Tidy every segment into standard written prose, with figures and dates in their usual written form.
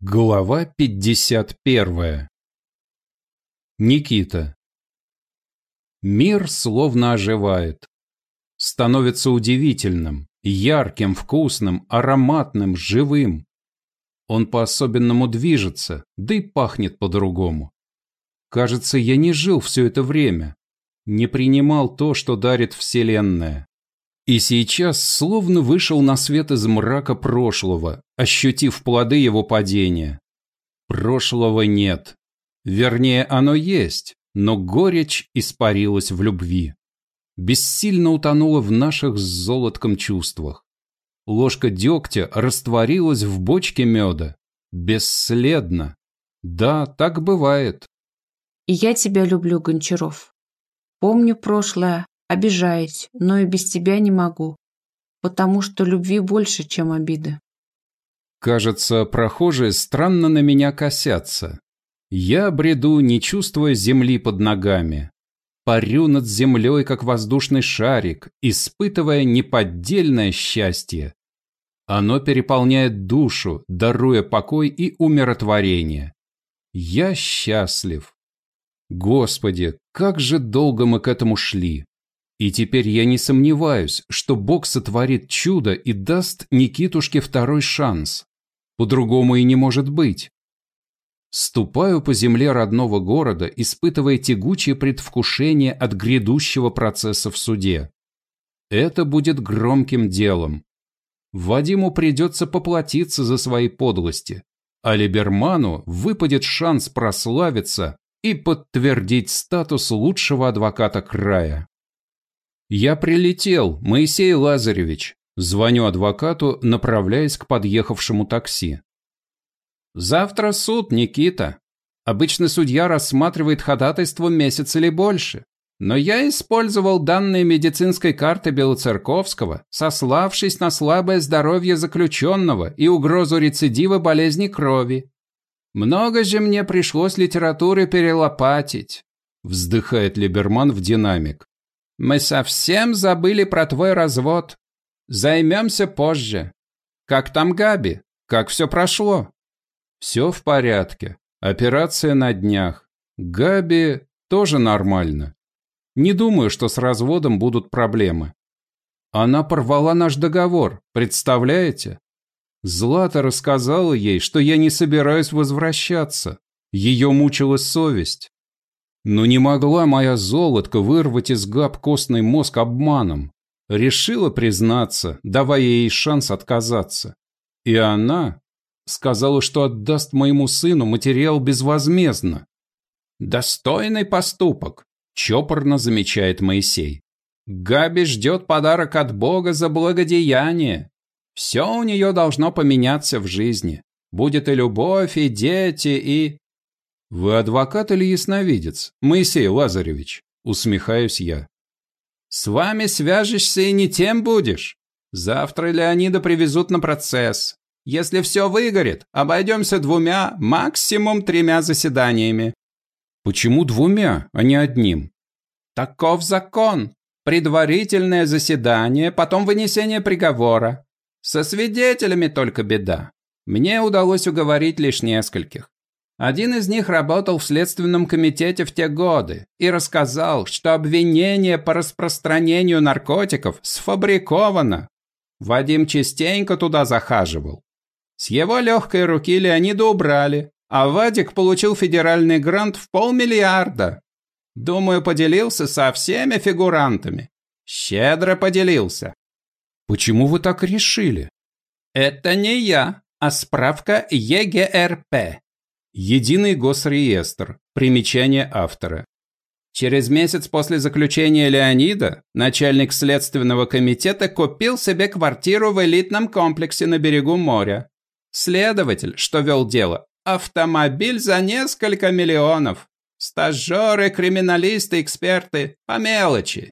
Глава 51. Никита. Мир словно оживает. Становится удивительным, ярким, вкусным, ароматным, живым. Он по-особенному движется, да и пахнет по-другому. Кажется, я не жил все это время, не принимал то, что дарит Вселенная. И сейчас словно вышел на свет из мрака прошлого, ощутив плоды его падения. Прошлого нет. Вернее, оно есть, но горечь испарилась в любви. Бессильно утонула в наших с золотком чувствах. Ложка дегтя растворилась в бочке меда. Бесследно. Да, так бывает. И я тебя люблю, Гончаров. Помню прошлое, обижаюсь, но и без тебя не могу, потому что любви больше, чем обиды. Кажется, прохожие странно на меня косятся. Я бреду, не чувствуя земли под ногами. Парю над землей, как воздушный шарик, испытывая неподдельное счастье. Оно переполняет душу, даруя покой и умиротворение. Я счастлив. Господи, как же долго мы к этому шли. И теперь я не сомневаюсь, что Бог сотворит чудо и даст Никитушке второй шанс. По-другому и не может быть. Ступаю по земле родного города, испытывая тягучее предвкушение от грядущего процесса в суде. Это будет громким делом. Вадиму придется поплатиться за свои подлости, а Либерману выпадет шанс прославиться и подтвердить статус лучшего адвоката края. «Я прилетел, Моисей Лазаревич», – звоню адвокату, направляясь к подъехавшему такси. «Завтра суд, Никита. Обычно судья рассматривает ходатайство месяц или больше. Но я использовал данные медицинской карты Белоцерковского, сославшись на слабое здоровье заключенного и угрозу рецидива болезни крови. Много же мне пришлось литературы перелопатить», – вздыхает Либерман в динамик. «Мы совсем забыли про твой развод. Займемся позже. Как там Габи? Как все прошло?» «Все в порядке. Операция на днях. Габи тоже нормально. Не думаю, что с разводом будут проблемы. Она порвала наш договор, представляете? Злата рассказала ей, что я не собираюсь возвращаться. Ее мучила совесть. Но не могла моя золотка вырвать из Габ костный мозг обманом. Решила признаться, давая ей шанс отказаться. И она сказала, что отдаст моему сыну материал безвозмездно. «Достойный поступок», – чопорно замечает Моисей. «Габи ждет подарок от Бога за благодеяние. Все у нее должно поменяться в жизни. Будет и любовь, и дети, и...» «Вы адвокат или ясновидец, Моисей Лазаревич?» – усмехаюсь я. «С вами свяжешься и не тем будешь. Завтра Леонида привезут на процесс. Если все выгорит, обойдемся 2, максимум 3 заседаниями». «Почему 2, а не одним?» «Таков закон. Предварительное заседание, потом вынесение приговора. Со свидетелями только беда. Мне удалось уговорить лишь нескольких. Один из них работал в Следственном комитете в те годы и рассказал, что обвинение по распространению наркотиков сфабриковано. Вадим частенько туда захаживал. С его легкой руки Леонида убрали, а Вадик получил федеральный грант в 500 000 000. Думаю, поделился со всеми фигурантами. Щедро поделился». «Почему вы так решили?» «Это не я, а справка ЕГРП. Единый госреестр. Примечание автора. Через месяц после заключения Леонида начальник Следственного комитета купил себе квартиру в элитном комплексе на берегу моря. Следователь, что вел дело, автомобиль за несколько миллионов. Стажеры, криминалисты, эксперты, по мелочи.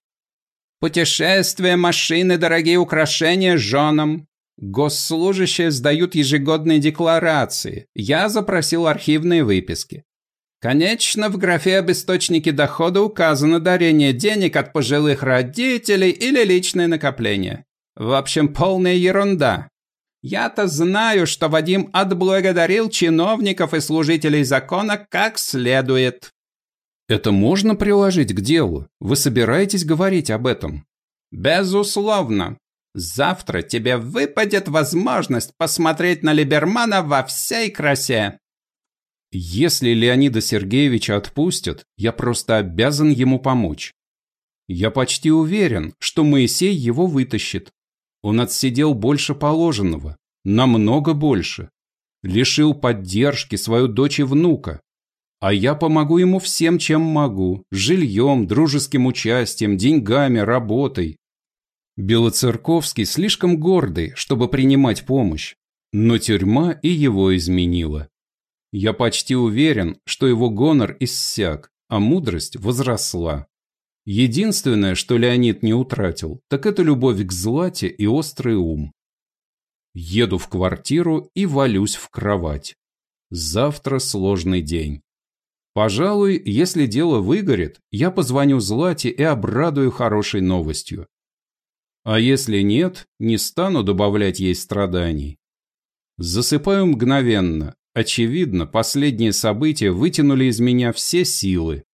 Путешествия, машины, дорогие украшения женам. Госслужащие сдают ежегодные декларации. Я запросил архивные выписки. Конечно, в графе об источнике дохода указано дарение денег от пожилых родителей или личное накопление. В общем, полная ерунда. Я-то знаю, что Вадим отблагодарил чиновников и служителей закона как следует. Это можно приложить к делу? Вы собираетесь говорить об этом? Безусловно. Завтра тебе выпадет возможность посмотреть на Либермана во всей красе. Если Леонида Сергеевича отпустят, я просто обязан ему помочь. Я почти уверен, что Моисей его вытащит. Он отсидел больше положенного, намного больше. Лишил поддержки свою дочь и внука. А я помогу ему всем, чем могу. Жильем, дружеским участием, деньгами, работой. Белоцерковский слишком гордый, чтобы принимать помощь. Но тюрьма и его изменила. Я почти уверен, что его гонор иссяк, а мудрость возросла. Единственное, что Леонид не утратил, так это любовь к Злате и острый ум. Еду в квартиру и валюсь в кровать. Завтра сложный день. Пожалуй, если дело выгорит, я позвоню Злате и обрадую хорошей новостью. А если нет, не стану добавлять ей страданий. Засыпаю мгновенно. Очевидно, последние события вытянули из меня все силы.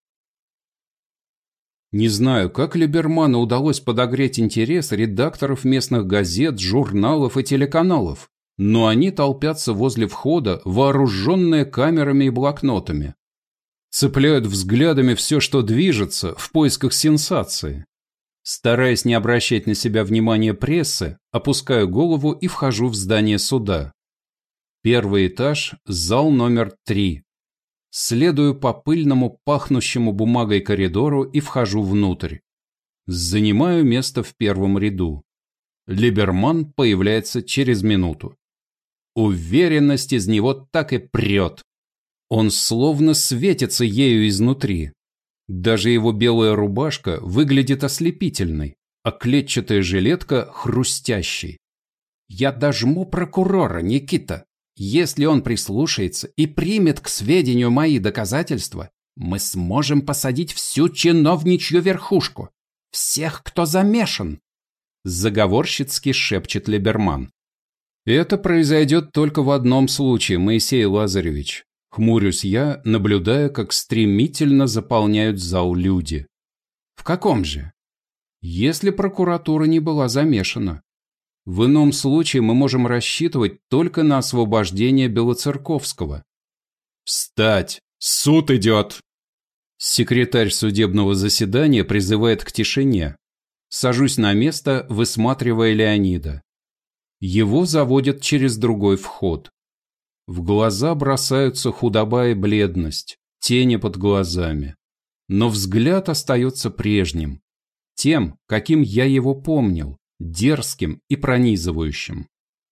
Не знаю, как Либерману удалось подогреть интерес редакторов местных газет, журналов и телеканалов, но они толпятся возле входа, вооруженные камерами и блокнотами. Цепляют взглядами все, что движется, в поисках сенсации. Стараясь не обращать на себя внимания прессы, опускаю голову и вхожу в здание суда. Первый этаж, зал номер 3. Следую по пыльному, пахнущему бумагой коридору и вхожу внутрь. Занимаю место в первом ряду. Либерман появляется через минуту. Уверенность из него так и прет. Он словно светится ею изнутри. Даже его белая рубашка выглядит ослепительной, а клетчатая жилетка хрустящей. «Я дожму прокурора, Никита. Если он прислушается и примет к сведению мои доказательства, мы сможем посадить всю чиновничью верхушку. Всех, кто замешан», – заговорщицки шепчет Либерман. «Это произойдет только в одном случае, Моисей Лазаревич». Хмурюсь я, наблюдая, как стремительно заполняют зал люди. В каком же? Если прокуратура не была замешана. В ином случае мы можем рассчитывать только на освобождение Белоцерковского. «Встать! Суд идет!» Секретарь судебного заседания призывает к тишине. Сажусь на место, высматривая Леонида. Его заводят через другой вход. В глаза бросаются худоба и бледность, тени под глазами. Но взгляд остается прежним, тем, каким я его помнил, дерзким и пронизывающим.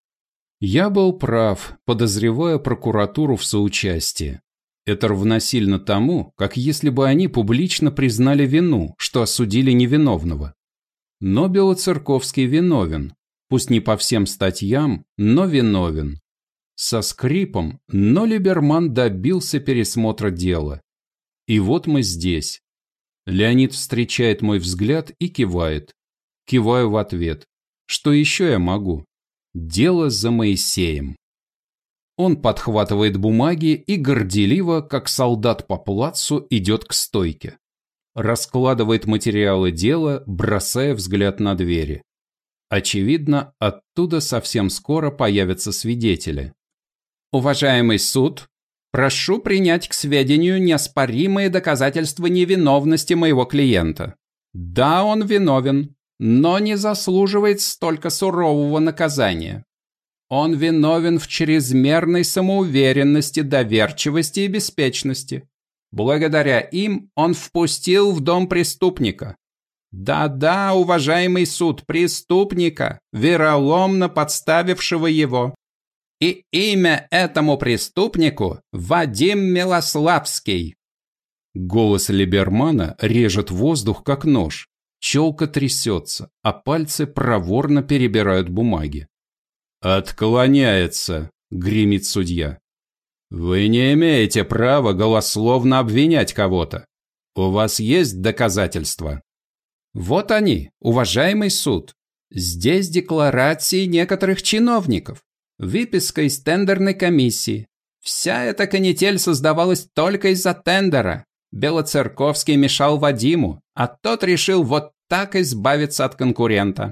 Я был прав, подозревая прокуратуру в соучастии. Это равносильно тому, как если бы они публично признали вину, что осудили невиновного. Но Белоцерковский виновен, пусть не по всем статьям, но виновен. Со скрипом, но Либерман добился пересмотра дела. И вот мы здесь. Леонид встречает мой взгляд и кивает. Киваю в ответ. Что еще я могу? Дело за Моисеем. Он подхватывает бумаги и горделиво, как солдат по плацу, идет к стойке. Раскладывает материалы дела, бросая взгляд на двери. Очевидно, оттуда совсем скоро появятся свидетели. «Уважаемый суд, прошу принять к сведению неоспоримые доказательства невиновности моего клиента. Да, он виновен, но не заслуживает столько сурового наказания. Он виновен в чрезмерной самоуверенности, доверчивости и беспечности. Благодаря им он впустил в дом преступника. Да-да, уважаемый суд, преступника, вероломно подставившего его. И имя этому преступнику – Вадим Милославский». Голос Либермана режет воздух, как нож. Челка трясется, а пальцы проворно перебирают бумаги. «Отклоняется», – гремит судья. «Вы не имеете права голословно обвинять кого-то. У вас есть доказательства?» «Вот они, уважаемый суд. Здесь декларации некоторых чиновников. Выписка из тендерной комиссии. Вся эта канитель создавалась только из-за тендера. Белоцерковский мешал Вадиму, а тот решил вот так избавиться от конкурента.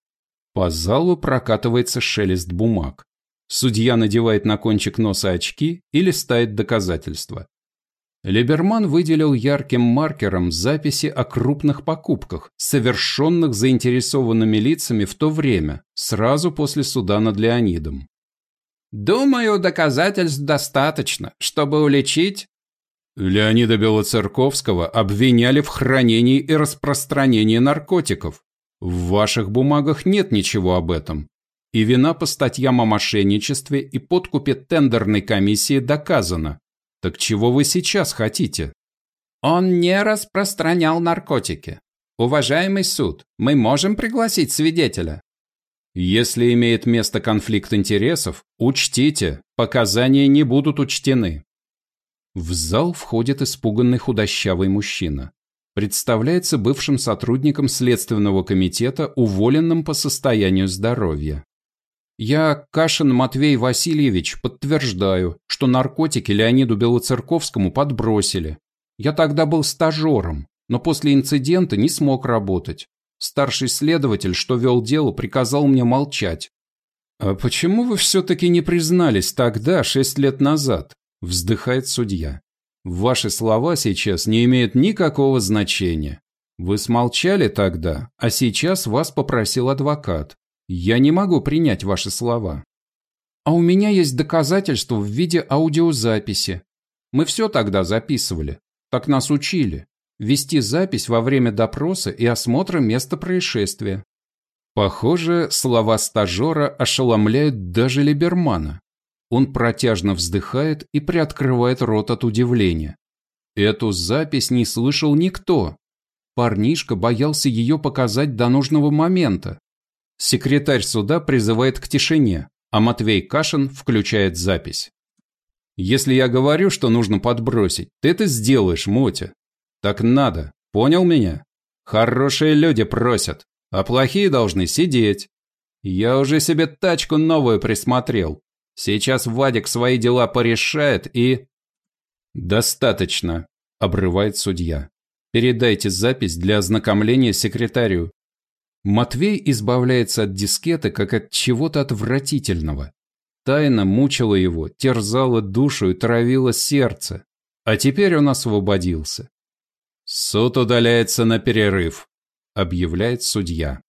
По залу прокатывается шелест бумаг. Судья надевает на кончик носа очки и листает доказательства. Либерман выделил ярким маркером записи о крупных покупках, совершенных заинтересованными лицами в то время, сразу после суда над Леонидом. Думаю, доказательств достаточно, чтобы уличить... Леонида Белоцерковского обвиняли в хранении и распространении наркотиков. В ваших бумагах нет ничего об этом. И вина по статьям о мошенничестве и подкупе тендерной комиссии доказана. Так чего вы сейчас хотите? Он не распространял наркотики. Уважаемый суд, мы можем пригласить свидетеля? Если имеет место конфликт интересов, учтите, показания не будут учтены. В зал входит испуганный худощавый мужчина. Представляется бывшим сотрудником Следственного комитета, уволенным по состоянию здоровья. Я, Кашин Матвей Васильевич, подтверждаю, что наркотики Леониду Белоцерковскому подбросили. Я тогда был стажером, но после инцидента не смог работать. Старший следователь, что вел дело, приказал мне молчать. «А почему вы все-таки не признались тогда, 6 лет назад?» – вздыхает судья. «Ваши слова сейчас не имеют никакого значения. Вы смолчали тогда, а сейчас вас попросил адвокат. Я не могу принять ваши слова». «А у меня есть доказательства в виде аудиозаписи. Мы все тогда записывали. Так нас учили. Вести запись во время допроса и осмотра места происшествия». Похоже, слова стажера ошеломляют даже Либермана. Он протяжно вздыхает и приоткрывает рот от удивления. Эту запись не слышал никто. Парнишка боялся ее показать до нужного момента. Секретарь суда призывает к тишине, а Матвей Кашин включает запись. «Если я говорю, что нужно подбросить, ты это сделаешь, Мотя. Так надо, понял меня? Хорошие люди просят, а плохие должны сидеть. Я уже себе тачку новую присмотрел. Сейчас Вадик свои дела порешает и...» «Достаточно», – обрывает судья. «Передайте запись для ознакомления секретарю». Матвей избавляется от дискеты, как от чего-то отвратительного. Тайна мучила его, терзала душу и травила сердце. А теперь он освободился. «Суд удаляется на перерыв», – объявляет судья.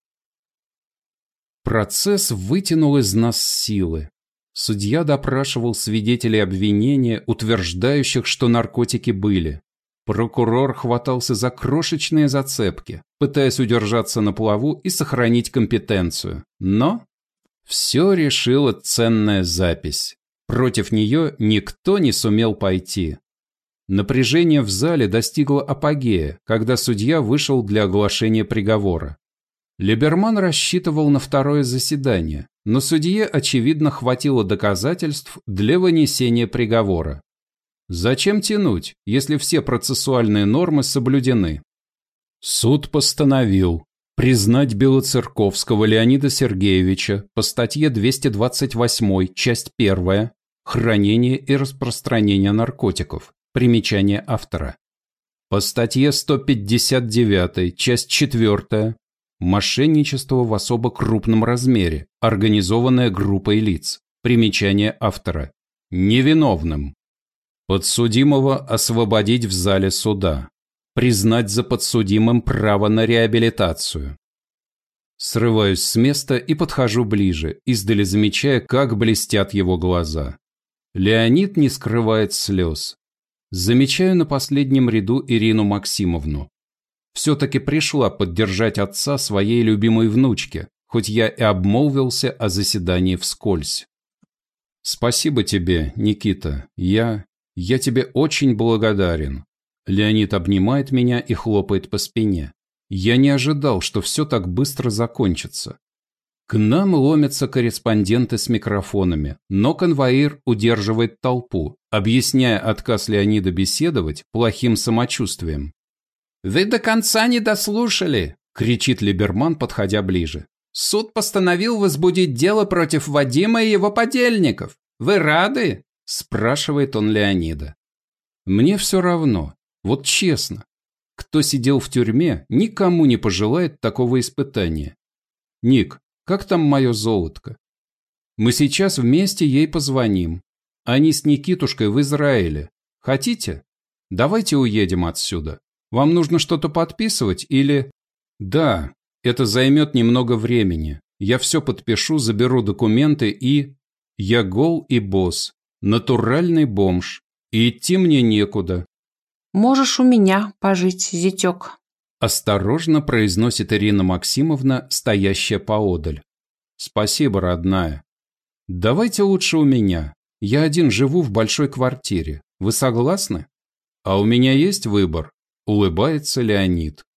Процесс вытянул из нас силы. Судья допрашивал свидетелей обвинения, утверждающих, что наркотики были. Прокурор хватался за крошечные зацепки, пытаясь удержаться на плаву и сохранить компетенцию. Но все решила ценная запись. Против нее никто не сумел пойти. Напряжение в зале достигло апогея, когда судья вышел для оглашения приговора. Либерман рассчитывал на второе заседание, но судье, очевидно, хватило доказательств для вынесения приговора. Зачем тянуть, если все процессуальные нормы соблюдены? Суд постановил признать Белоцерковского Леонида Сергеевича по статье 228, часть 1, «Хранение и распространение наркотиков», примечание автора. По статье 159, часть 4, «Мошенничество в особо крупном размере, организованное группой лиц», примечание автора, невиновным. Подсудимого освободить в зале суда. Признать за подсудимым право на реабилитацию. Срываюсь с места и подхожу ближе, издали замечая, как блестят его глаза. Леонид не скрывает слез. Замечаю на последнем ряду Ирину Максимовну. Все-таки пришла поддержать отца своей любимой внучке, хоть я и обмолвился о заседании вскользь. Спасибо тебе, Никита, я тебе очень благодарен. Леонид обнимает меня и хлопает по спине. Я не ожидал, что все так быстро закончится. К нам ломятся корреспонденты с микрофонами, но конвоир удерживает толпу, объясняя отказ Леонида беседовать плохим самочувствием. «Вы до конца не дослушали!» – кричит Либерман, подходя ближе. Суд постановил возбудить дело против Вадима и его подельников. Вы рады?» – спрашивает он Леонида. Мне все равно. Вот честно. Кто сидел в тюрьме, никому не пожелает такого испытания. Ник, как там мое золотко? Мы сейчас вместе ей позвоним. Они с Никитушкой в Израиле. Хотите? Давайте уедем отсюда. Вам нужно что-то подписывать или... Да, это займет немного времени. Я все подпишу, заберу документы и... Я гол и босс. Натуральный бомж. И идти мне некуда. Можешь у меня пожить, зятек. Осторожно произносит Ирина Максимовна, стоящая поодаль. Спасибо, родная. Давайте лучше у меня. Я один живу в большой квартире. Вы согласны? А у меня есть выбор. Улыбается Леонид.